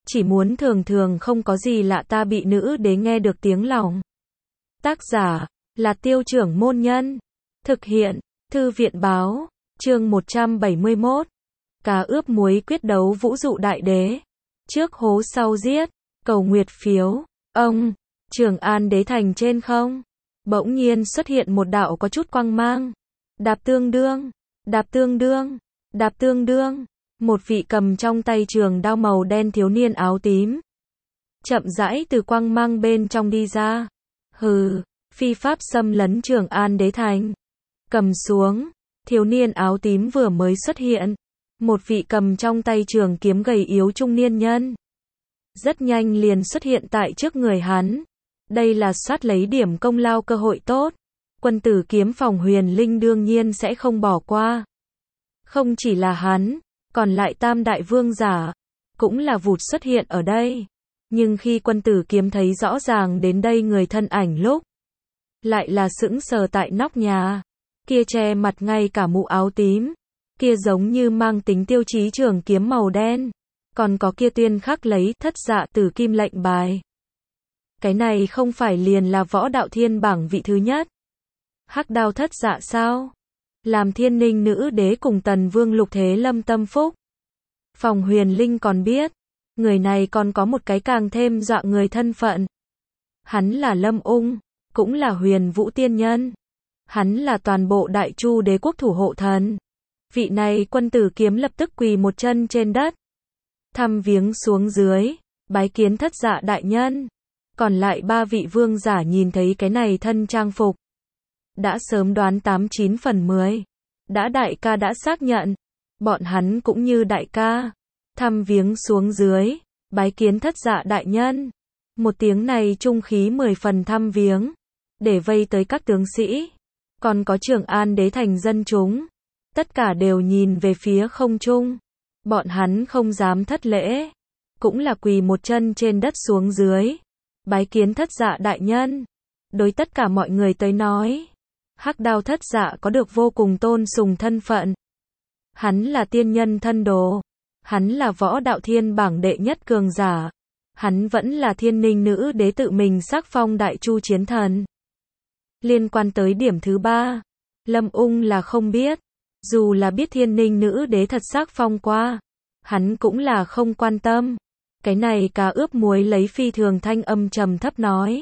chỉ muốn thường thường không có gì lạ ta bị nữ đế nghe được tiếng lòng. Tác giả là Tiêu Trưởng Môn Nhân. Thực hiện Thư viện Báo. Chương 171. Cá ướp muối quyết đấu vũ dụ đại đế. Trước hố sau giết. Cầu nguyệt phiếu. Ông Trường An đế thành trên không. Bỗng nhiên xuất hiện một đạo có chút quang mang. Đạp tương đương. Đạp tương đương. Đạp tương đương. Một vị cầm trong tay trường đao màu đen thiếu niên áo tím. Chậm rãi từ quang mang bên trong đi ra. Hừ, phi pháp xâm lấn Trường An đế thành. Cầm xuống. Thiếu niên áo tím vừa mới xuất hiện. Một vị cầm trong tay trường kiếm gầy yếu trung niên nhân. Rất nhanh liền xuất hiện tại trước người hắn. Đây là soát lấy điểm công lao cơ hội tốt. Quân tử kiếm phòng Huyền Linh đương nhiên sẽ không bỏ qua. Không chỉ là hắn, còn lại tam đại vương giả, cũng là vụt xuất hiện ở đây. Nhưng khi quân tử kiếm thấy rõ ràng đến đây người thân ảnh lúc, lại là sững sờ tại nóc nhà. Kia che mặt ngay cả mũ áo tím. Kia giống như mang tính tiêu chí trường kiếm màu đen. Còn có kia tuyên khắc lấy thất dạ tử kim lệnh bài. Cái này không phải liền là võ đạo thiên bảng vị thứ nhất. Hắc đao thất dạ sao? Làm Thiên Ninh nữ đế cùng Tần Vương Lục Thế Lâm tâm phúc. Phòng Huyền Linh còn biết, người này còn có một cái càng thêm dọa người thân phận. Hắn là Lâm Ung, cũng là Huyền Vũ tiên nhân. Hắn là toàn bộ Đại Chu đế quốc thủ hộ thần. Vị này quân tử kiếm lập tức quỳ một chân trên đất. Thăm viếng xuống dưới, bái kiến thất dạ đại nhân. Còn lại ba vị vương giả nhìn thấy cái này thân trang phục. Đã sớm đoán 89 phần 10. Đã đại ca đã xác nhận. Bọn hắn cũng như đại ca. Thăm viếng xuống dưới, bái kiến thất dạ đại nhân. Một tiếng này trung khí 10 phần thăm viếng. Để vây tới các tướng sĩ. Còn có Trường An đế thành dân chúng. Tất cả đều nhìn về phía không trung. Bọn hắn không dám thất lễ. Cũng là quỳ một chân trên đất xuống dưới. Bái kiến thất dạ đại nhân. Đối tất cả mọi người tới nói. Hắc đao thất dạ có được vô cùng tôn sùng thân phận. Hắn là tiên nhân thân đồ. Hắn là võ đạo thiên bảng đệ nhất cường giả. Hắn vẫn là Thiên Ninh nữ đế tự mình sắc phong Đại Chu chiến thần. Liên quan tới điểm thứ 3. Lâm Ung là không biết. Dù là biết Thiên Ninh nữ đế thật sắc phong qua. Hắn cũng là không quan tâm. Cái này cá ướp muối lấy phi thường thanh âm trầm thấp nói.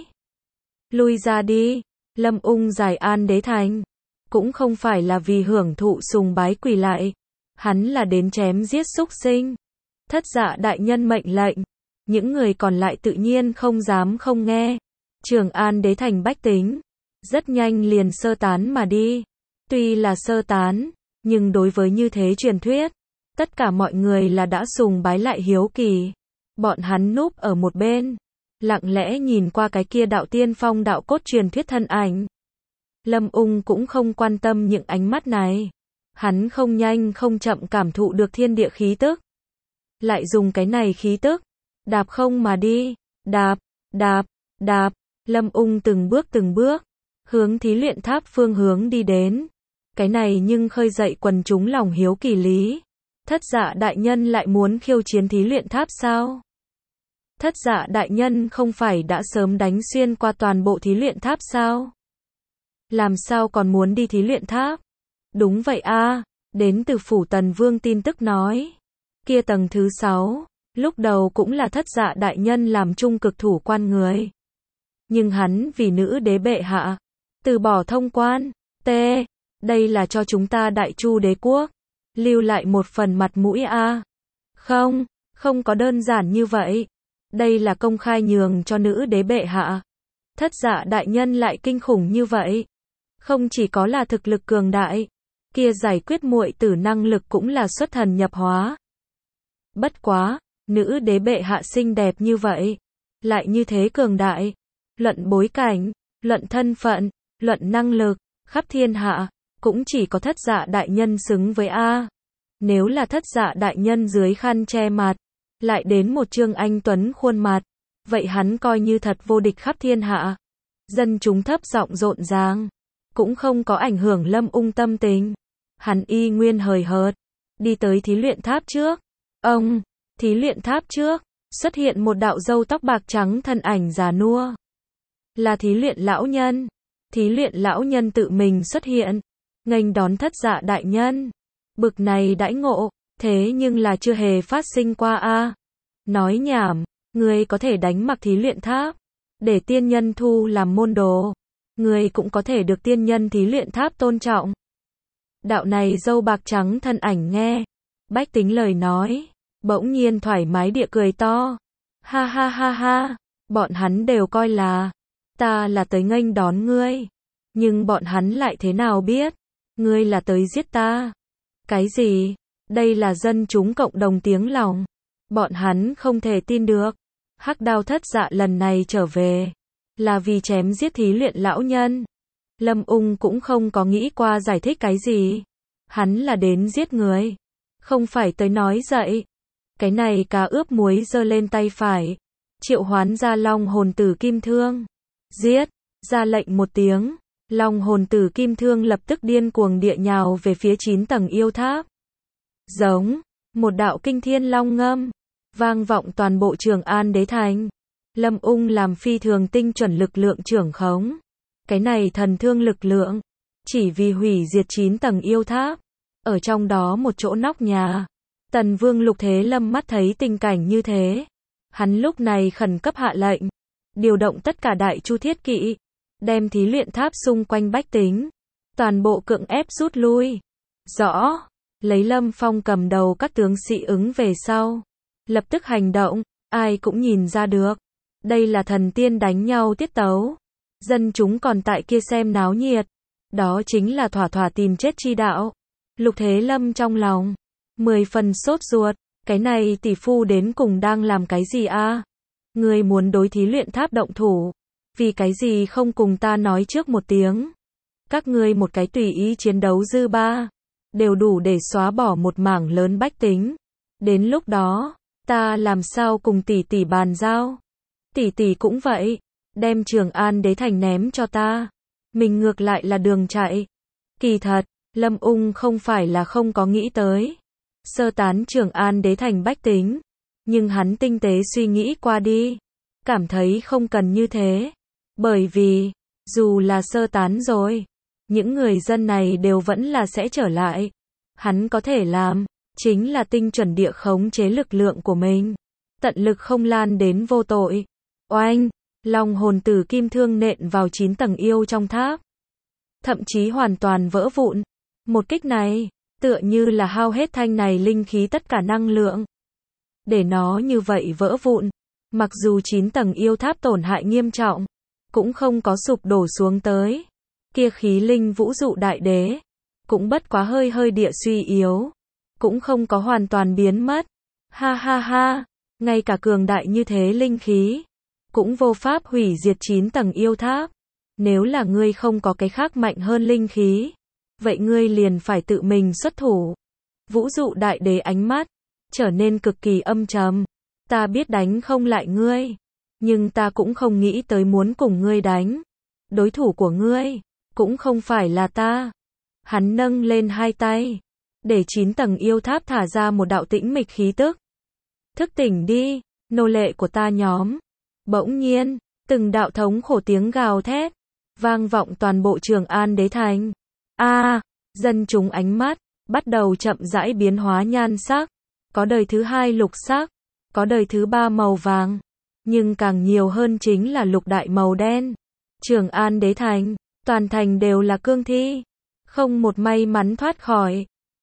Lui ra đi. Lâm Ung giải An đế thành. Cũng không phải là vì hưởng thụ sùng bái quỳ lại. Hắn là đến chém giết súc sinh. Thất dạ đại nhân mệnh lệnh. Những người còn lại tự nhiên không dám không nghe. Trường An đế thành bách tính. Rất nhanh liền sơ tán mà đi. Tuy là sơ tán, nhưng đối với như thế truyền thuyết, tất cả mọi người là đã sùng bái lại hiếu kỳ. Bọn hắn núp ở một bên. Lặng lẽ nhìn qua cái kia đạo tiên phong đạo cốt truyền thuyết thân ảnh. Lâm Ung cũng không quan tâm những ánh mắt này. Hắn không nhanh không chậm cảm thụ được thiên địa khí tức. Lại dùng cái này khí tức. Đạp không mà đi. Đạp, đạp, đạp. Lâm Ung từng bước. Hướng thí luyện tháp phương hướng đi đến. Cái này nhưng khơi dậy quần chúng lòng hiếu kỳ lý. Thất dạ đại nhân lại muốn khiêu chiến thí luyện tháp sao? Thất dạ đại nhân không phải đã sớm đánh xuyên qua toàn bộ thí luyện tháp sao? Làm sao còn muốn đi thí luyện tháp? Đúng vậy a, đến từ phủ Tần Vương tin tức nói. Kia tầng thứ 6, lúc đầu cũng là thất dạ đại nhân làm trung cực thủ quan người. Nhưng hắn vì nữ đế bệ hạ, từ bỏ thông quan. Đây là cho chúng ta Đại Chu đế quốc. Lưu lại một phần mặt mũi a. Không có đơn giản như vậy. Đây là công khai nhường cho nữ đế bệ hạ. Thất dạ đại nhân lại kinh khủng như vậy. Không chỉ có là thực lực cường đại, kia giải quyết muội tử năng lực cũng là xuất thần nhập hóa. Bất quá, nữ đế bệ hạ xinh đẹp như vậy, lại như thế cường đại. Luận bối cảnh, luận thân phận, luận năng lực, khắp thiên hạ, cũng chỉ có thất dạ đại nhân xứng với A. Nếu là thất dạ đại nhân dưới khăn che mặt, lại đến một trương anh tuấn khuôn mặt, vậy hắn coi như thật vô địch khắp thiên hạ. Dân chúng thấp giọng rộn ràng, cũng không có ảnh hưởng Lâm Ung tâm tình. Hắn y nguyên hời hợt, đi tới thí luyện tháp trước. Thí luyện tháp trước, xuất hiện một đạo râu tóc bạc trắng thân ảnh già nua. Là thí luyện lão nhân. Thí luyện lão nhân tự mình xuất hiện, nghênh đón Thất Dạ đại nhân. Bực này đãi ngộ, thế nhưng là chưa hề phát sinh qua a. Nói nhảm, ngươi có thể đánh mặc thí luyện tháp, để tiên nhân thu làm môn đồ. Ngươi cũng có thể được tiên nhân thí luyện tháp tôn trọng. Đạo này râu bạc trắng thân ảnh nghe bách tính lời nói, bỗng nhiên thoải mái địa cười to. Ha ha ha ha, bọn hắn đều coi là ta là tới nghênh đón ngươi, nhưng bọn hắn lại thế nào biết ngươi là tới giết ta. Cái gì? Đây là dân chúng cộng đồng tiếng lòng. Bọn hắn không thể tin được. Hắc Đao Thất Dạ lần này trở về là vì chém giết thí luyện lão nhân. Lâm Ung cũng không có nghĩ qua giải thích cái gì. Hắn là đến giết người, không phải tới nói dậy. Cái này cá ướp muối giơ lên tay phải, triệu hoán ra long hồn tử kim thương. Giết! Ra lệnh một tiếng, long hồn tử kim thương lập tức điên cuồng địa nhào về phía 9 tầng yêu tháp. Giống, một đạo kinh thiên long ngâm, vang vọng toàn bộ Trường An đế thành. Lâm Ung làm phi thường tinh chuẩn lực lượng trưởng khống. Cái này thần thương lực lượng, chỉ vì hủy diệt 9 tầng yêu tháp. Ở trong đó một chỗ nóc nhà, Tần Vương Lục Thế Lâm mắt thấy tình cảnh như thế. Hắn lúc này khẩn cấp hạ lệnh, điều động tất cả đại chu thiết kỵ, đem thí luyện tháp xung quanh bách tính, toàn bộ cưỡng ép rút lui. Rõ, lấy Lâm Phong cầm đầu các tướng sĩ ứng về sau, lập tức hành động, ai cũng nhìn ra được. Đây là thần tiên đánh nhau tiết tấu. Dân chúng còn tại kia xem náo nhiệt. Đó chính là thỏa thỏa tìm chết chi đạo. Lục Thế Lâm trong lòng 10 phần sốt ruột. Cái này tỷ phu đến cùng đang làm cái gì a? Người muốn đối thí luyện tháp động thủ, vì cái gì không cùng ta nói trước một tiếng? Các ngươi một cái tùy ý chiến đấu dư ba, đều đủ để xóa bỏ một mảng lớn bách tính. Đến lúc đó, ta làm sao cùng tỷ tỷ bàn giao? Tỷ tỷ cũng vậy, đem Trường An đế thành ném cho ta. Mình ngược lại là đường chạy. Kỳ thật, Lâm Ung không phải là không có nghĩ tới sơ tán Trường An đế thành bách tính, nhưng hắn tinh tế suy nghĩ qua đi, cảm thấy không cần như thế. Bởi vì, dù là sơ tán rồi, những người dân này đều vẫn là sẽ trở lại. Hắn có thể làm, chính là tinh chuẩn địa khống chế lực lượng của mình, tận lực không lan đến vô tội. Oanh, long hồn tử kim thương nện vào 9 tầng yêu trong tháp, thậm chí hoàn toàn vỡ vụn. Một kích này, tựa như là hao hết thanh này linh khí tất cả năng lượng, để nó như vậy vỡ vụn. Mặc dù 9 tầng yêu tháp tổn hại nghiêm trọng, cũng không có sụp đổ xuống tới. Kia khí linh vũ dụ đại đế, cũng bất quá hơi hơi địa suy yếu, cũng không có hoàn toàn biến mất. Ha ha ha, ngay cả cường đại như thế linh khí, cũng vô pháp hủy diệt 9 tầng yêu tháp. Nếu là ngươi không có cái khác mạnh hơn linh khí, vậy ngươi liền phải tự mình xuất thủ. Vũ dụ đại đế ánh mắt trở nên cực kỳ âm trầm. Ta biết đánh không lại ngươi, nhưng ta cũng không nghĩ tới muốn cùng ngươi đánh. Đối thủ của ngươi cũng không phải là ta. Hắn nâng lên hai tay, để 9 tầng yêu tháp thả ra một đạo tĩnh mịch khí tức. Thức tỉnh đi, nô lệ của ta nhóm. Bỗng nhiên, từng đạo thống khổ tiếng gào thét vang vọng toàn bộ Trường An đế thành. Dân chúng ánh mắt bắt đầu chậm rãi biến hóa nhan sắc, có đời thứ hai lục sắc, có đời thứ ba màu vàng, nhưng càng nhiều hơn chính là lục đại màu đen. Trường An đế thành, toàn thành đều là cương thi, không một may mắn thoát khỏi.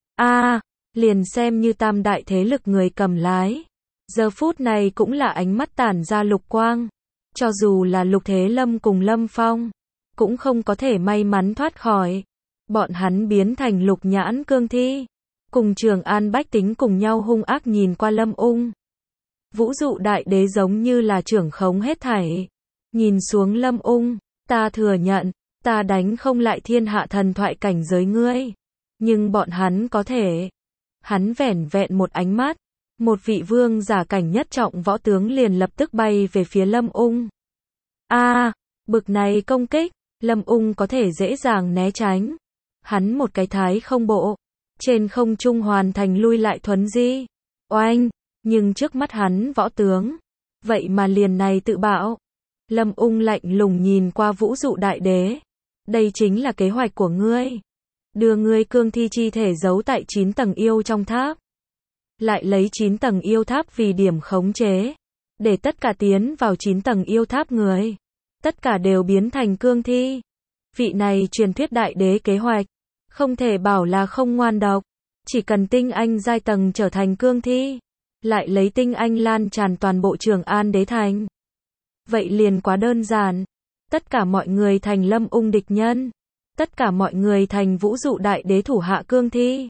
Liền xem như tam đại thế lực người cầm lái, giờ phút này cũng là ánh mắt tản ra lục quang. Cho dù là Lục Thế Lâm cùng Lâm Phong, cũng không có thể may mắn thoát khỏi. Bọn hắn biến thành lục nhãn cương thi, cùng Trường An bách tính cùng nhau hung ác nhìn qua Lâm Ung. Vũ dụ đại đế giống như là trưởng khống hết thảy, nhìn xuống Lâm Ung. Ta thừa nhận, ta đánh không lại thiên hạ thần thoại cảnh giới ngươi, nhưng bọn hắn có thể. Hắn vẻn vẹn một ánh mắt, một vị vương giả cảnh nhất trọng võ tướng liền lập tức bay về phía Lâm Ung. Bực này công kích, Lâm Ung có thể dễ dàng né tránh. Hắn một cái thái không bộ, trên không trung hoàn thành lui lại thuấn di. Oanh, Nhưng trước mắt hắn võ tướng, vậy mà liền này tự bạo. Lâm Ung lạnh lùng nhìn qua Vũ Dụ Đại Đế. Đây chính là kế hoạch của ngươi. Đưa ngươi cương thi chi thể giấu tại 9 tầng yêu trong tháp. Lại lấy 9 tầng yêu tháp vì điểm khống chế. Để tất cả tiến vào 9 tầng yêu tháp người. Tất cả đều biến thành cương thi. Vị này truyền thuyết đại đế kế hoạch. Không thể bảo là không ngoan độc. Chỉ cần tinh anh giai tầng trở thành cương thi. Lại lấy tinh anh lan tràn toàn bộ Trường An đế thành. Vậy liền quá đơn giản. Tất cả mọi người thành Lâm Ung địch nhân. Tất cả mọi người thành Vũ Dụ Đại Đế thủ hạ cương thi.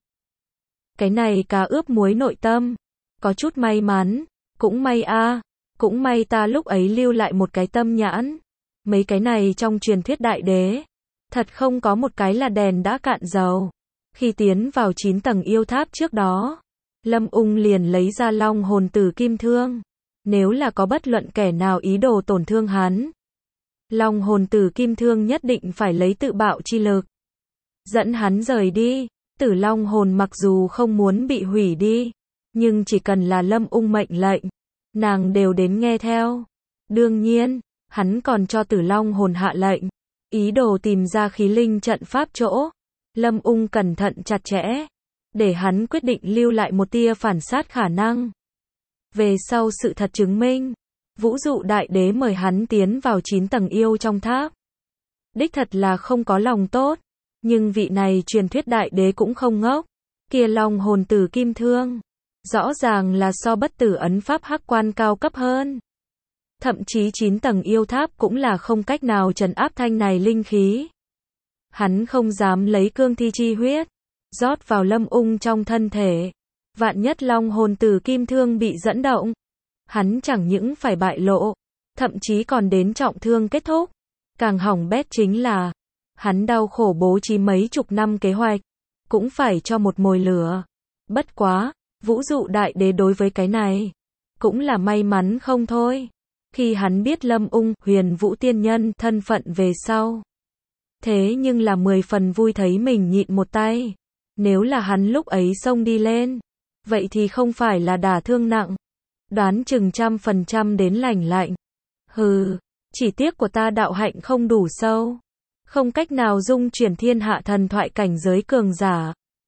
Cái này cá ướp muối nội tâm. Có chút may mắn. Cũng may a, cũng may ta lúc ấy lưu lại một cái tâm nhãn. Mấy cái này trong truyền thuyết đại đế. Thật không có một cái là đèn đã cạn dầu. Khi tiến vào 9 tầng yêu tháp trước đó. Lâm Ung liền lấy ra long hồn tử kim thương. Nếu là có bất luận kẻ nào ý đồ tổn thương hắn. Long hồn tử kim thương nhất định phải lấy tự bạo chi lực. Dẫn hắn rời đi. Tử long hồn mặc dù không muốn bị hủy đi. Nhưng chỉ cần là Lâm Ung mệnh lệnh. Nàng đều đến nghe theo. Đương nhiên, hắn còn cho tử long hồn hạ lệnh. Ý đồ tìm ra khí linh trận pháp chỗ. Lâm Ung cẩn thận chặt chẽ. Để hắn quyết định lưu lại một tia phản sát khả năng. Về sau sự thật chứng minh. Vũ Dụ Đại Đế mời hắn tiến vào 9 tầng yêu trong tháp. Đích thật là không có lòng tốt. Nhưng vị này truyền thuyết đại đế cũng không ngốc. Kia long hồn tử kim thương. Rõ ràng là so bất tử ấn pháp hắc quan cao cấp hơn. Thậm chí 9 tầng yêu tháp cũng là không cách nào trấn áp thanh này linh khí. Hắn không dám lấy cương thi chi huyết. Rót vào Lâm Ung trong thân thể. Vạn nhất long hồn tử kim thương bị dẫn động. Hắn chẳng những phải bại lộ. Thậm chí còn đến trọng thương kết thúc. Càng hỏng bét chính là. Hắn đau khổ bố trí mấy chục năm kế hoạch. Cũng phải cho một mồi lửa. Bất quá. Vũ Dụ Đại Đế đối với cái này. Cũng là may mắn không thôi. Khi hắn biết Lâm Ung, Huyền Vũ Tiên Nhân thân phận về sau. Thế nhưng là 10 phần vui thấy mình nhịn một tay. Nếu là hắn lúc ấy xông đi lên. Vậy thì không phải là đả thương nặng. Đoán chừng 100% đến lành lạnh. Hừ, chỉ tiếc của ta đạo hạnh không đủ sâu. Không cách nào dung chuyển thiên hạ thần thoại cảnh giới cường giả.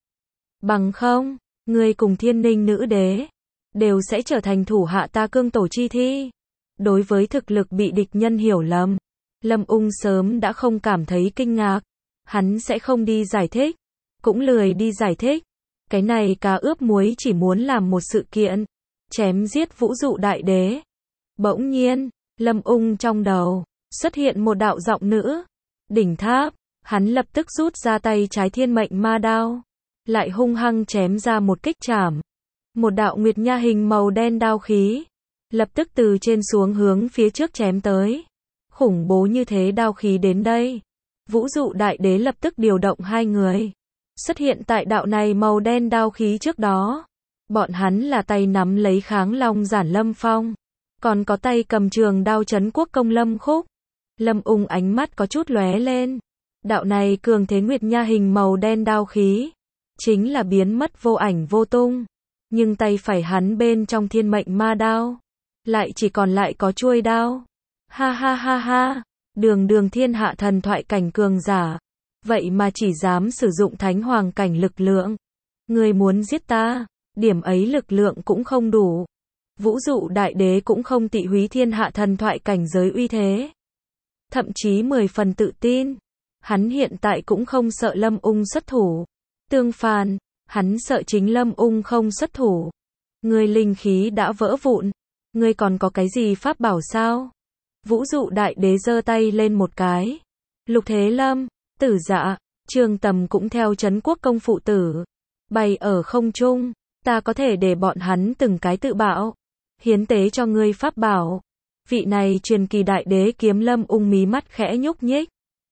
Bằng không, ngươi cùng Thiên Ninh nữ đế. Đều sẽ trở thành thủ hạ ta cương tổ chi thi. Đối với thực lực bị địch nhân hiểu lầm. Lâm Ung sớm đã không cảm thấy kinh ngạc. Hắn sẽ không đi giải thích. Cũng lười đi giải thích. Cái này cá ướp muối chỉ muốn làm một sự kiện. Chém giết Vũ Dụ Đại Đế. Bỗng nhiên, Lâm Ung trong đầu xuất hiện một đạo giọng nữ. Đỉnh tháp, hắn lập tức rút ra tay trái thiên mệnh ma đao. Lại hung hăng chém ra một kích chảm. Một đạo nguyệt nha hình màu đen đao khí. Lập tức từ trên xuống hướng phía trước chém tới. Khủng bố như thế đao khí đến đây. Vũ Dụ Đại Đế lập tức điều động 2 người. Xuất hiện tại đạo này màu đen đao khí trước đó. Bọn hắn là tay nắm lấy kháng long giản Lâm Phong. Còn có tay cầm trường đao trấn quốc công Lâm Khúc. Lâm Ung ánh mắt có chút lóe lên. Đạo này cường thế nguyệt nha hình màu đen đao khí. Chính là biến mất vô ảnh vô tung. Nhưng tay phải hắn bên trong thiên mệnh ma đao. Lại chỉ còn lại có chuôi đao. Ha ha ha ha. Đường thiên hạ thần thoại cảnh cường giả. Vậy mà chỉ dám sử dụng thánh hoàng cảnh lực lượng. Người muốn giết ta. Điểm ấy lực lượng cũng không đủ. Vũ Dụ Đại Đế cũng không tị húy thiên hạ thần thoại cảnh giới uy thế. Thậm chí 10 phần tự tin. Hắn hiện tại cũng không sợ Lâm Ung xuất thủ. Tương phản, hắn sợ chính Lâm Ung không xuất thủ. Người linh khí đã vỡ vụn. Ngươi còn có cái gì pháp bảo sao? Vũ Dụ Đại Đế giơ tay lên một cái. Lục Thế Lâm, Tử Dạ, Trường Tầm cũng theo trấn quốc công phụ tử. Bay ở không trung. Ta có thể để bọn hắn từng cái tự bạo. Hiến tế cho ngươi pháp bảo. Vị này truyền kỳ đại đế kiếm Lâm Ung mí mắt khẽ nhúc nhích.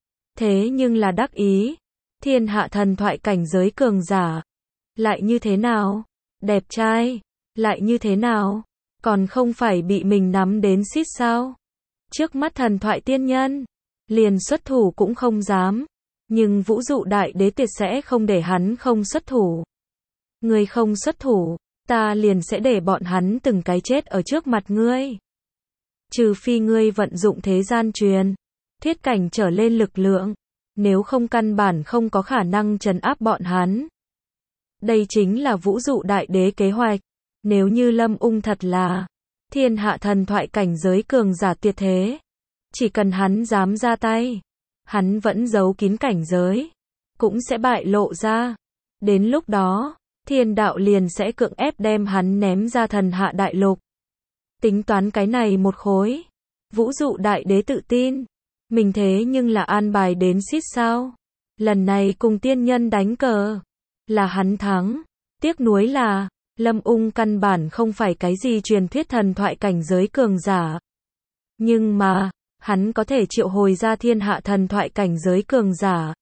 Thế nhưng là đắc ý. Thiên hạ thần thoại cảnh giới cường giả. Lại như thế nào? Đẹp trai. Lại như thế nào? Còn không phải bị mình nắm đến xít sao? Trước mắt thần thoại tiên nhân. Liền xuất thủ cũng không dám. Nhưng Vũ Dụ Đại Đế tuyệt sẽ không để hắn không xuất thủ. Người không xuất thủ. ta liền sẽ để bọn hắn từng cái chết ở trước mặt ngươi. Trừ phi ngươi vận dụng thế gian truyền, thiết cảnh trở lên lực lượng, nếu không căn bản không có khả năng trấn áp bọn hắn. Đây chính là Vũ Dụ Đại Đế kế hoạch. Nếu như Lâm Ung thật là thiên hạ thần thoại cảnh giới cường giả tuyệt thế, chỉ cần hắn dám ra tay, hắn vẫn giấu kín cảnh giới, cũng sẽ bại lộ ra. Đến lúc đó, thiên đạo liền sẽ cưỡng ép đem hắn ném ra thần hạ đại lục. Tính toán cái này một khối, Vũ Dụ Đại Đế tự tin, mình thế nhưng là an bài đến xít sao. Lần này cùng tiên nhân đánh cờ, là hắn thắng. Tiếc nuối là, Lâm Ung căn bản không phải cái gì truyền thuyết thần thoại cảnh giới cường giả. Nhưng mà, hắn có thể triệu hồi ra thiên hạ thần thoại cảnh giới cường giả.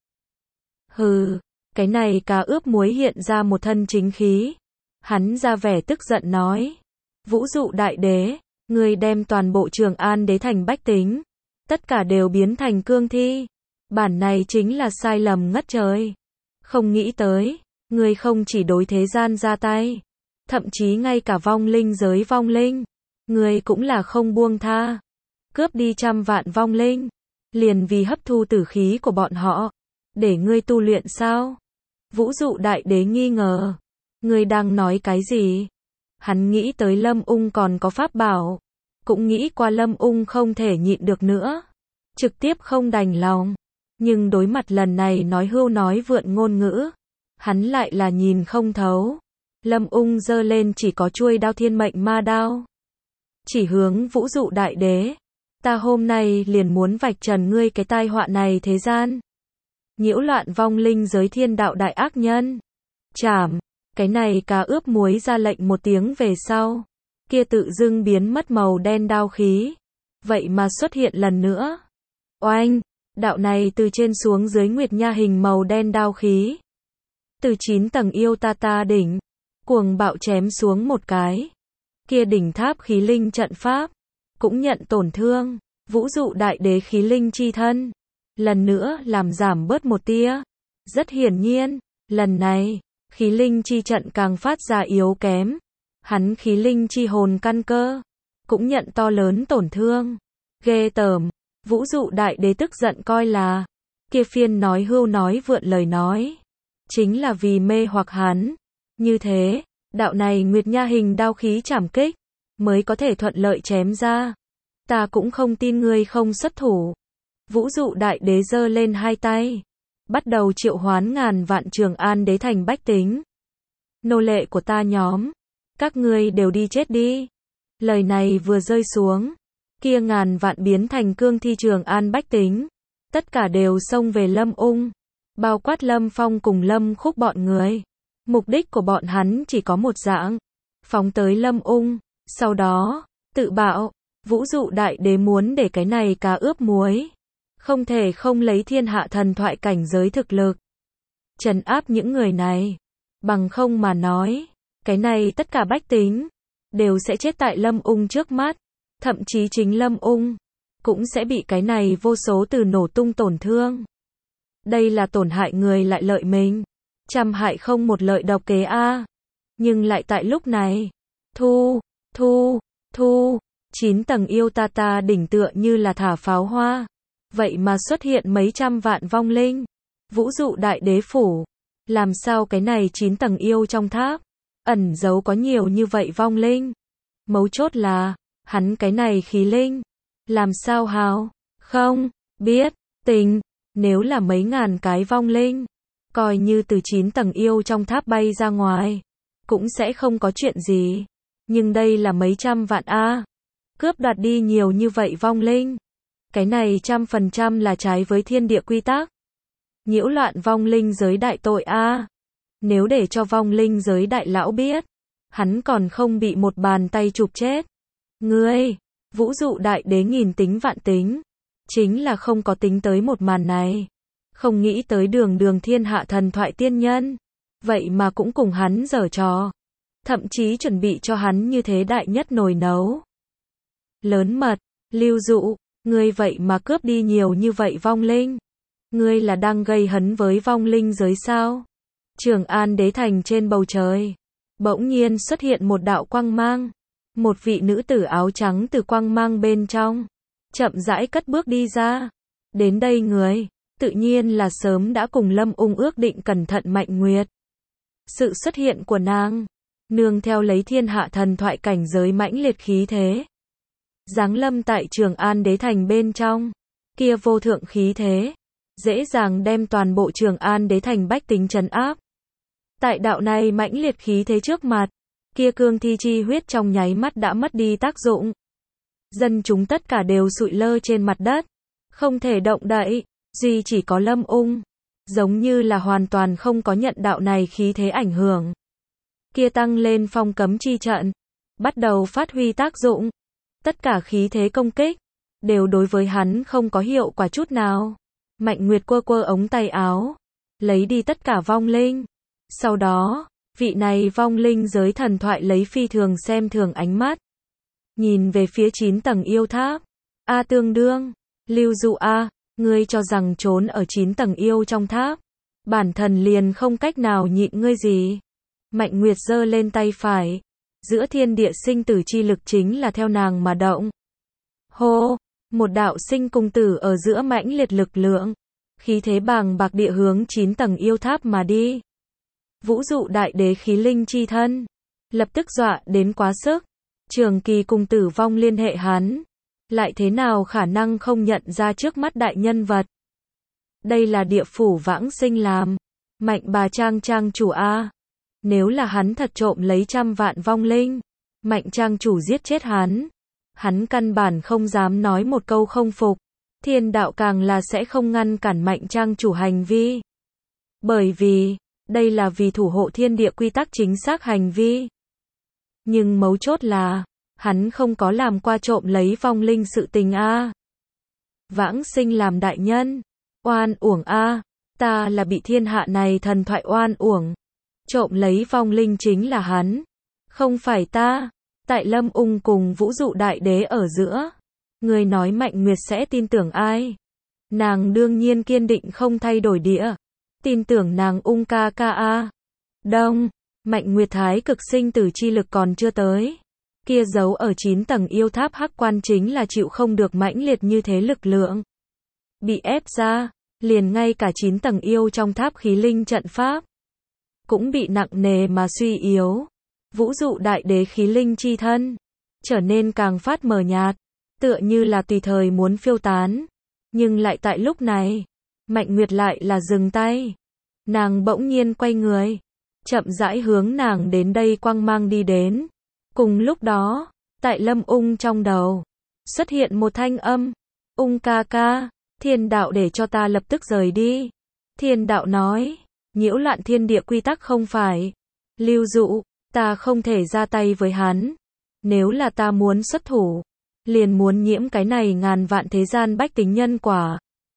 Hừ, cái này cá ướp muối hiện ra một thân chính khí. Hắn ra vẻ tức giận nói. Vũ Dụ Đại Đế, ngươi đem toàn bộ Trường An Đế thành bách tính, tất cả đều biến thành cương thi. Bản này chính là sai lầm ngất trời. Không nghĩ tới, ngươi không chỉ đối thế gian ra tay, thậm chí ngay cả vong linh giới vong linh, ngươi cũng là không buông tha. Cướp đi trăm vạn vong linh, liền vì hấp thu tử khí của bọn họ, để ngươi tu luyện sao? Vũ Dụ Đại Đế nghi ngờ. Ngươi đang nói cái gì? Hắn nghĩ tới Lâm Ung còn có pháp bảo, cũng nghĩ qua Lâm Ung không thể nhịn được nữa, trực tiếp không đành lòng. Nhưng đối mặt lần này nói hưu nói vượn ngôn ngữ, hắn lại là nhìn không thấu. Lâm Ung giơ lên chỉ có chuôi đao thiên mệnh ma đao, chỉ hướng Vũ Dụ Đại Đế. Ta hôm nay liền muốn vạch trần ngươi cái tai họa này thế gian. Nhiễu loạn vong linh giới thiên đạo đại ác nhân. Chảm, cái này cá ướp muối ra lệnh một tiếng về sau. Kia tự dưng biến mất màu đen đao khí. Vậy mà xuất hiện lần nữa. Oanh, đạo này từ trên xuống dưới nguyệt nha hình màu đen đao khí. Từ 9 tầng yêu ta đỉnh, cuồng bạo chém xuống một cái. Kia đỉnh tháp khí linh trận pháp, cũng nhận tổn thương. Vũ Dụ Đại Đế khí linh chi thân, lần nữa làm giảm bớt một tia. Rất hiển nhiên, lần này, khí linh chi trận càng phát ra yếu kém. Hắn khí linh chi hồn căn cơ, cũng nhận to lớn tổn thương. Ghê tởm, Vũ Dụ Đại Đế tức giận coi là, kia phiên nói hưu nói vượn lời nói, chính là vì mê hoặc hắn. Như thế, đạo này nguyệt nha hình đao khí trảm kích, mới có thể thuận lợi chém ra. Ta cũng không tin ngươi không xuất thủ. Vũ Dụ Đại Đế giơ lên hai tay, bắt đầu triệu hoán ngàn vạn Trường An Đế thành bách tính. Nô lệ của ta nhóm, các ngươi đều đi chết đi. Lời này vừa rơi xuống, kia ngàn vạn biến thành cương thi Trường An bách tính, tất cả đều xông về Lâm Ung, bao quát Lâm Phong cùng Lâm Khúc bọn người. Mục đích của bọn hắn chỉ có một dạng, phóng tới Lâm Ung, sau đó, tự bạo. Vũ Dụ Đại Đế muốn để cái này cá ướp muối, không thể không lấy thiên hạ thần thoại cảnh giới thực lực trấn áp những người này, bằng không mà nói, cái này tất cả bách tính đều sẽ chết tại Lâm Ung trước mắt, thậm chí chính Lâm Ung cũng sẽ bị cái này vô số từ nổ tung tổn thương. Đây là tổn hại người lại lợi mình, trăm hại không một lợi độc kế a. Nhưng lại tại lúc này, thu 9 tầng yêu ta đỉnh tựa như là thả pháo hoa, vậy mà xuất hiện mấy trăm vạn vong linh. Vũ Dụ Đại Đế phủ, làm sao cái này 9 tầng yêu trong tháp ẩn giấu có nhiều như vậy vong linh? Mấu chốt là, hắn cái này khí linh, làm sao hào, không biết tình. Nếu là mấy ngàn cái vong linh, coi như từ 9 tầng yêu trong tháp bay ra ngoài, cũng sẽ không có chuyện gì. Nhưng đây là mấy trăm vạn a, cướp đoạt đi nhiều như vậy vong linh, cái này 100% là trái với thiên địa quy tắc. Nhiễu loạn vong linh giới đại tội a. Nếu để cho vong linh giới đại lão biết, hắn còn không bị một bàn tay chụp chết. Ngươi, Vũ Dụ Đại Đế nghìn tính vạn tính, chính là không có tính tới một màn này. Không nghĩ tới đường thiên hạ thần thoại tiên nhân, vậy mà cũng cùng hắn giở trò. Thậm chí chuẩn bị cho hắn như thế đại nhất nồi nấu. Lớn mật, Lưu Dụ, ngươi vậy mà cướp đi nhiều như vậy vong linh. Ngươi là đang gây hấn với vong linh giới sao? Trường An Đế thành trên bầu trời, bỗng nhiên xuất hiện một đạo quang mang. Một vị nữ tử áo trắng từ quang mang bên trong, chậm rãi cất bước đi ra. Đến đây người, tự nhiên là sớm đã cùng Lâm Ung ước định cẩn thận Mạnh Nguyệt. Sự xuất hiện của nàng, nương theo lấy thiên hạ thần thoại cảnh giới mãnh liệt khí thế. Giáng lâm tại Trường An Đế Thành bên trong, kia vô thượng khí thế, dễ dàng đem toàn bộ Trường An Đế Thành bách tính trấn áp. Tại đạo này mãnh liệt khí thế trước mặt, kia cương thi chi huyết trong nháy mắt đã mất đi tác dụng. Dân chúng tất cả đều sụi lơ trên mặt đất, không thể động đậy, duy chỉ có Lâm Ung, giống như là hoàn toàn không có nhận đạo này khí thế ảnh hưởng. Kia tăng lên phong cấm chi trận, bắt đầu phát huy tác dụng. Tất cả khí thế công kích, đều đối với hắn không có hiệu quả chút nào. Mạnh Nguyệt quơ quơ ống tay áo, lấy đi tất cả vong linh. Sau đó, vị này vong linh giới thần thoại lấy phi thường xem thường ánh mắt. Nhìn về phía 9 tầng yêu tháp. A tương đương, Lưu Dụ A, ngươi cho rằng trốn ở 9 tầng yêu trong tháp. Bản thần liền không cách nào nhịn ngươi gì. Mạnh Nguyệt giơ lên tay phải. Giữa thiên địa sinh tử chi lực chính là theo nàng mà động. Hô, một đạo sinh cung tử ở giữa mãnh liệt lực lượng. Khí thế bàng bạc địa hướng 9 tầng yêu tháp mà đi. Vũ dụ đại đế khí linh chi thân. Lập tức dọa đến quá sức. Trường kỳ cùng tử vong liên hệ hắn. Lại thế nào khả năng không nhận ra trước mắt đại nhân vật. Đây là địa phủ vãng sinh làm. Mạnh bà trang trang chủ A. Nếu là hắn thật trộm lấy trăm vạn vong linh. Mạnh trang chủ giết chết hắn. Hắn căn bản không dám nói một câu không phục. Thiên đạo càng là sẽ không ngăn cản mạnh trang chủ hành vi. Bởi vì, đây là vì thủ hộ thiên địa quy tắc chính xác hành vi. Nhưng mấu chốt là, hắn không có làm qua trộm lấy vong linh sự tình A. Vãng sinh làm đại nhân. Oan uổng A. Ta là bị thiên hạ này thần thoại oan uổng. Trộm lấy vong linh chính là hắn. Không phải ta. Tại Lâm Ung cùng Vũ dụ đại đế ở giữa. Người nói Mạnh Nguyệt sẽ tin tưởng ai? Nàng đương nhiên kiên định không thay đổi địa. Tin tưởng nàng Ung ca ca A. Đông. Mạnh Nguyệt thái cực sinh tử chi lực còn chưa tới. Kia giấu ở 9 tầng yêu tháp hắc quan chính là chịu không được mãnh liệt như thế lực lượng. Bị ép ra, liền ngay cả 9 tầng yêu trong tháp khí linh trận pháp. Cũng bị nặng nề mà suy yếu. Vũ dụ đại đế khí linh chi thân. Trở nên càng phát mờ nhạt. Tựa như là tùy thời muốn phiêu tán. Nhưng lại tại lúc này. Mạnh Nguyệt lại là dừng tay. Nàng bỗng nhiên quay người. Chậm rãi hướng nàng đến đây quang mang đi đến. Cùng lúc đó, tại Lâm Ung trong đầu. Xuất hiện một thanh âm. Ung ca ca, thiên đạo để cho ta lập tức rời đi. Thiên đạo nói. Nhiễu loạn thiên địa quy tắc không phải. Lưu Dụ, ta không thể ra tay với hắn. Nếu là ta muốn xuất thủ, liền muốn nhiễm cái này ngàn vạn thế gian bách tính nhân quả.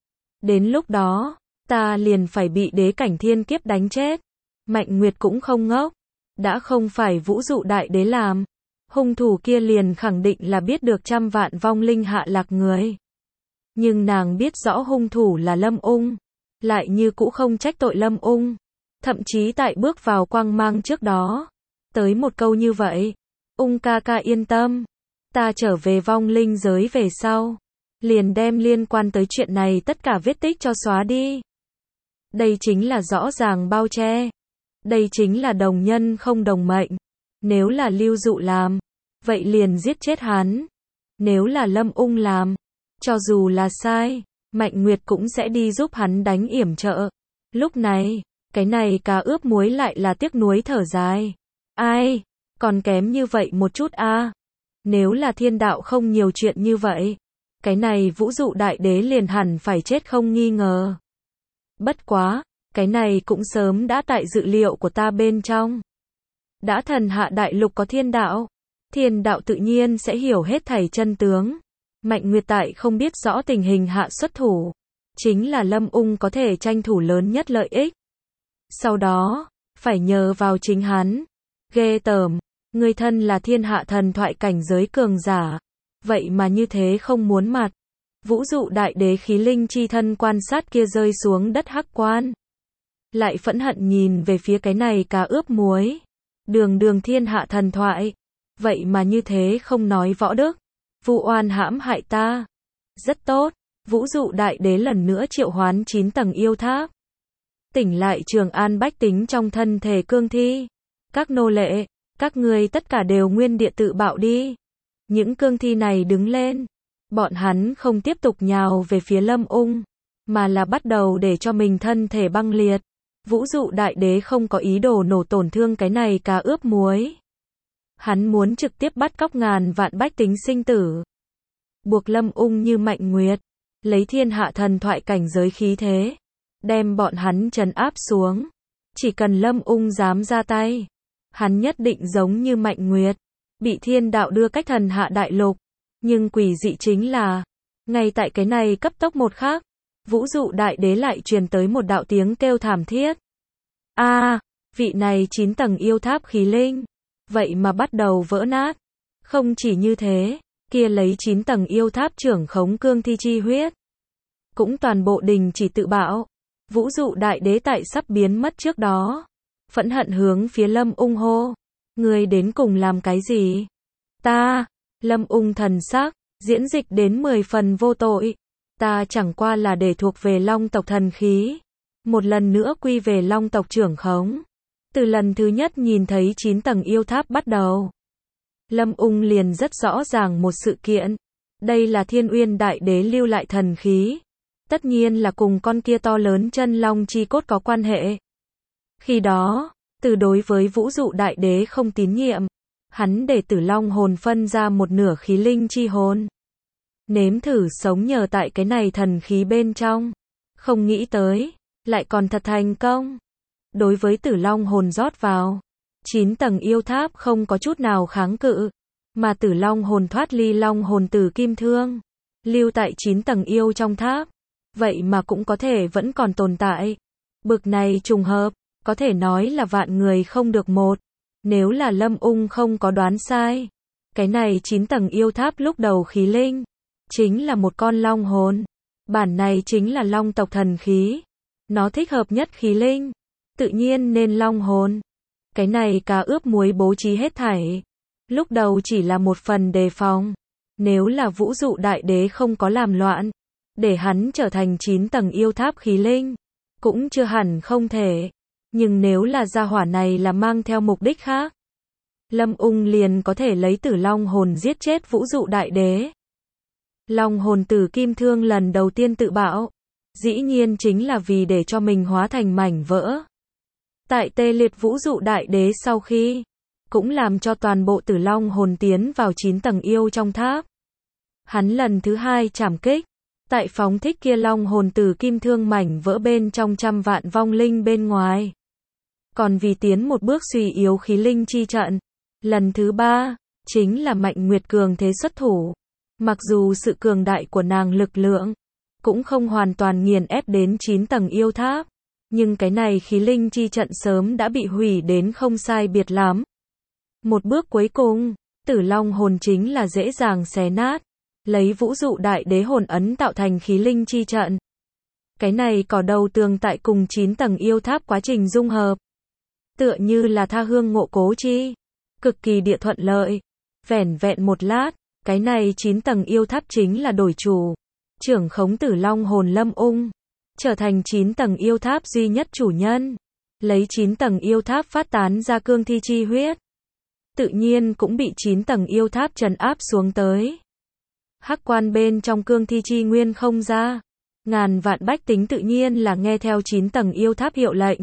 Đến lúc đó, ta liền phải bị đế cảnh thiên kiếp đánh chết. Mạnh Nguyệt cũng không ngốc. Đã không phải Vũ dụ đại đế làm. Hung thủ kia liền khẳng định là biết được trăm vạn vong linh hạ lạc người. Nhưng nàng biết rõ hung thủ là Lâm Ung. Lại như cũ không trách tội Lâm Ung. Thậm chí tại bước vào quang mang trước đó. Tới một câu như vậy. Ung ca ca yên tâm. Ta trở về vong linh giới về sau. Liền đem liên quan tới chuyện này tất cả vết tích cho xóa đi. Đây chính là rõ ràng bao che. Đây chính là đồng nhân không đồng mệnh. Nếu là Lưu Dụ làm, vậy liền giết chết hắn. Nếu là Lâm Ung làm, cho dù là sai, Mạnh Nguyệt cũng sẽ đi giúp hắn đánh yểm trợ. Lúc này, cái này cá ướp muối lại là tiếc nuối thở dài. Ai, còn kém như vậy một chút a. Nếu là thiên đạo không nhiều chuyện như vậy, cái này Vũ dụ đại đế liền hẳn phải chết không nghi ngờ. Bất quá, cái này cũng sớm đã tại dự liệu của ta bên trong. Đã thần hạ đại lục có thiên đạo tự nhiên sẽ hiểu hết thảy chân tướng. Mạnh Nguyệt tại không biết rõ tình hình hạ xuất thủ. Chính là Lâm Ung có thể tranh thủ lớn nhất lợi ích. Sau đó, phải nhờ vào chính hắn. Ghê tởm, người thân là thiên hạ thần thoại cảnh giới cường giả. Vậy mà như thế không muốn mặt. Vũ dụ đại đế khí linh chi thân quan sát kia rơi xuống đất hắc quan. Lại phẫn hận nhìn về phía cái này cá ướp muối. Đường đường thiên hạ thần thoại. Vậy mà như thế không nói võ đức. Vu oan hãm hại ta. Rất tốt. Vũ dụ đại đế lần nữa triệu hoán 9 tầng yêu tháp. Tỉnh lại Trường An bách tính trong thân thể cương thi. Các nô lệ, các ngươi tất cả đều nguyên địa tự bạo đi. Những cương thi này đứng lên. Bọn hắn không tiếp tục nhào về phía Lâm Ung, mà là bắt đầu để cho mình thân thể băng liệt. Vũ dụ đại đế không có ý đồ nổ tổn thương cái này cá ướp muối. Hắn muốn trực tiếp bắt cóc ngàn vạn bách tính sinh tử. Buộc Lâm Ung như Mạnh Nguyệt, lấy thiên hạ thần thoại cảnh giới khí thế, đem bọn hắn trấn áp xuống. Chỉ cần Lâm Ung dám ra tay, hắn nhất định giống như Mạnh Nguyệt, bị thiên đạo đưa cách thần hạ đại lục. Nhưng quỷ dị chính là, ngay tại cái này cấp tốc một khắc, Vũ dụ đại đế lại truyền tới một đạo tiếng kêu thảm thiết. Vị này 9 tầng yêu tháp khí linh, vậy mà bắt đầu vỡ nát. Không chỉ như thế, kia lấy 9 tầng yêu tháp trưởng khống cương thi chi huyết, cũng toàn bộ đình chỉ tự bạo. Vũ dụ đại đế tại sắp biến mất trước đó, phẫn hận hướng phía Lâm Ung hô. Ngươi đến cùng làm cái gì? Ta, Lâm Ung thần sắc, diễn dịch đến 10 phần vô tội. Ta chẳng qua là để thuộc về Long tộc thần khí. Một lần nữa quy về Long tộc trưởng khống. Từ lần thứ nhất nhìn thấy 9 tầng yêu tháp bắt đầu, Lâm Ung liền rất rõ ràng một sự kiện. Đây là Thiên Uyên đại đế lưu lại thần khí. Tất nhiên là cùng con kia to lớn chân long chi cốt có quan hệ. Khi đó, từ đối với Vũ dụ đại đế không tín nhiệm, hắn để Tử Long hồn phân ra một nửa khí linh chi hồn. Nếm thử sống nhờ tại cái này thần khí bên trong. Không nghĩ tới, lại còn thật thành công. Đối với Tử Long hồn rót vào, 9 tầng yêu tháp không có chút nào kháng cự, mà Tử Long hồn thoát ly Long hồn tử kim thương, lưu tại 9 tầng yêu trong tháp, vậy mà cũng có thể vẫn còn tồn tại. Bực này trùng hợp, có thể nói là vạn người không được một. Nếu là Lâm Ung không có đoán sai, cái này 9 tầng yêu tháp lúc đầu khí linh, chính là một con long hồn. Bản này chính là Long tộc thần khí. Nó thích hợp nhất khí linh, tự nhiên nên long hồn. Cái này cá ướp muối bố trí hết thảy, lúc đầu chỉ là một phần đề phòng. Nếu là Vũ dụ đại đế không có làm loạn, để hắn trở thành 9 tầng yêu tháp khí linh, cũng chưa hẳn không thể. Nhưng nếu là gia hỏa này là mang theo mục đích khác, Lâm Ung liền có thể lấy Tử Long hồn giết chết Vũ dụ đại đế. Long hồn tử kim thương lần đầu tiên tự bạo, dĩ nhiên chính là vì để cho mình hóa thành mảnh vỡ. Tại tê liệt Vũ dụ đại đế sau khi, cũng làm cho toàn bộ Tử Long hồn tiến vào 9 tầng yêu trong tháp. Hắn lần thứ hai trảm kích, tại phóng thích kia long hồn tử kim thương mảnh vỡ bên trong trăm vạn vong linh bên ngoài. Còn vì tiến một bước suy yếu khí linh chi trận, lần thứ ba, chính là Mạnh Nguyệt cường thế xuất thủ. Mặc dù sự cường đại của nàng lực lượng, cũng không hoàn toàn nghiền ép đến 9 tầng yêu tháp, nhưng cái này khí linh chi trận sớm đã bị hủy đến không sai biệt lắm. Một bước cuối cùng, Tử Long hồn chính là dễ dàng xé nát, lấy Vũ dụ đại đế hồn ấn tạo thành khí linh chi trận. Cái này có đầu tường tại cùng 9 tầng yêu tháp quá trình dung hợp, tựa như là tha hương ngộ cố chi, cực kỳ địa thuận lợi. Vẻn vẹn một lát, cái này 9 tầng yêu tháp chính là đổi chủ, trưởng khống Tử Long hồn Lâm Ung, trở thành 9 tầng yêu tháp duy nhất chủ nhân, lấy 9 tầng yêu tháp phát tán ra cương thi chi huyết, tự nhiên cũng bị 9 tầng yêu tháp trấn áp xuống tới. Hắc quan bên trong cương thi chi nguyên không ra, ngàn vạn bách tính tự nhiên là nghe theo 9 tầng yêu tháp hiệu lệnh.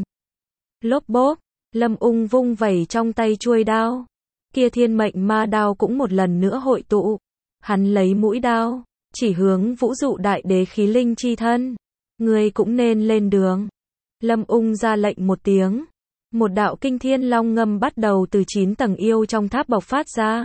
Lốp bốp, Lâm Ung vung vẩy trong tay chuôi đao, kia thiên mệnh ma đao cũng một lần nữa hội tụ. Hắn lấy mũi đao, chỉ hướng Vũ dụ đại đế khí linh chi thân. Ngươi cũng nên lên đường. Lâm Ung ra lệnh một tiếng. Một đạo kinh thiên long ngâm bắt đầu từ 9 tầng yêu trong tháp bộc phát ra.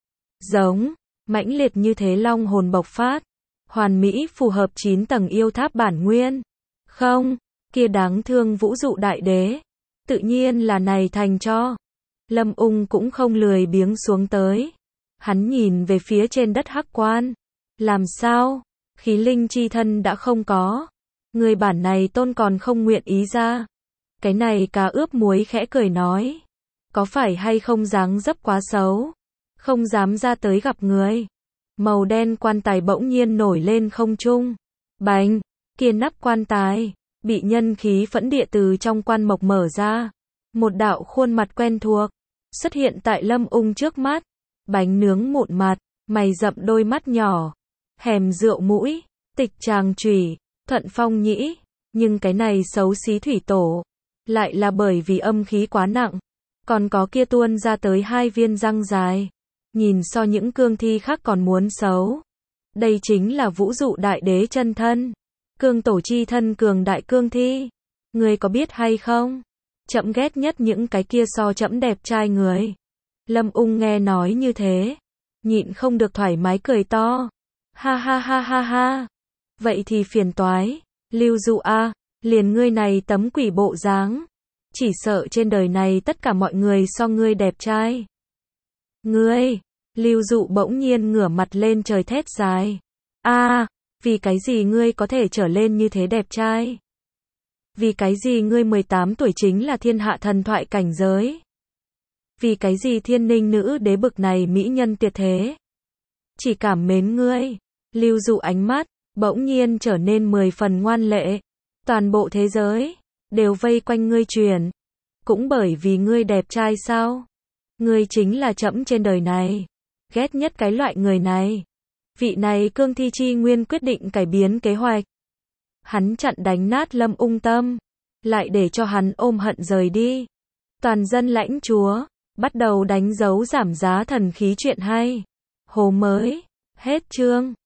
Giống, mãnh liệt như thế long hồn bộc phát, hoàn mỹ phù hợp 9 tầng yêu tháp bản nguyên. Không, kia đáng thương Vũ dụ đại đế, tự nhiên là này thành cho. Lâm Ung cũng không lười biếng xuống tới. Hắn nhìn về phía trên đất hắc quan. Làm sao? Khí linh chi thân đã không có. Người bản này tôn còn không nguyện ý ra. Cái này cá ướp muối khẽ cười nói. có phải hay không dáng dấp quá xấu, không dám ra tới gặp người. Màu đen quan tài bỗng nhiên nổi lên không trung. Bành, kia nắp quan tài, bị nhân khí phẫn địa từ trong quan mộc mở ra. Một đạo khuôn mặt quen thuộc, xuất hiện tại Lâm Ung trước mắt. Bánh nướng mụn mặt, mày rậm đôi mắt nhỏ, hèm rượu mũi, tịch tràng chủy, thuận phong nhĩ. Nhưng cái này xấu xí thủy tổ, lại là bởi vì âm khí quá nặng. Còn có kia tuôn ra tới 2 viên răng dài. Nhìn so những cương thi khác còn muốn xấu. Đây chính là vũ dụ đại đế chân thân. Cương tổ chi thân cường đại cương thi. Người có biết hay không? Trẫm ghét nhất những cái kia so trẫm đẹp trai người. Lâm Ung nghe nói như thế, nhịn không được thoải mái cười to. Ha ha ha ha ha. Vậy thì phiền toái. Lưu Dụ a, liền ngươi này tấm quỷ bộ dáng, chỉ sợ trên đời này tất cả mọi người so ngươi đẹp trai. Ngươi, Lưu Dụ bỗng nhiên ngửa mặt lên trời thét dài. A, vì cái gì ngươi có thể trở lên như thế đẹp trai? Vì cái gì ngươi 18 tuổi chính là thiên hạ thần thoại cảnh giới? Vì cái gì thiên ninh nữ đế bực này mỹ nhân tuyệt thế? Chỉ cảm mến ngươi. Lưu Dụ ánh mắt bỗng nhiên trở nên 10 phần ngoan lệ. Toàn bộ thế giới đều vây quanh ngươi chuyển. Cũng bởi vì ngươi đẹp trai sao? Ngươi chính là trẫm trên đời này ghét nhất cái loại người này. Vị này cương thi chi nguyên quyết định cải biến kế hoạch. Hắn chặn đánh nát Lâm Ung tâm, lại để cho hắn ôm hận rời đi. Toàn dân lãnh chúa bắt đầu đánh dấu giảm giá thần khí chuyện hay. Hồ mới hết chương.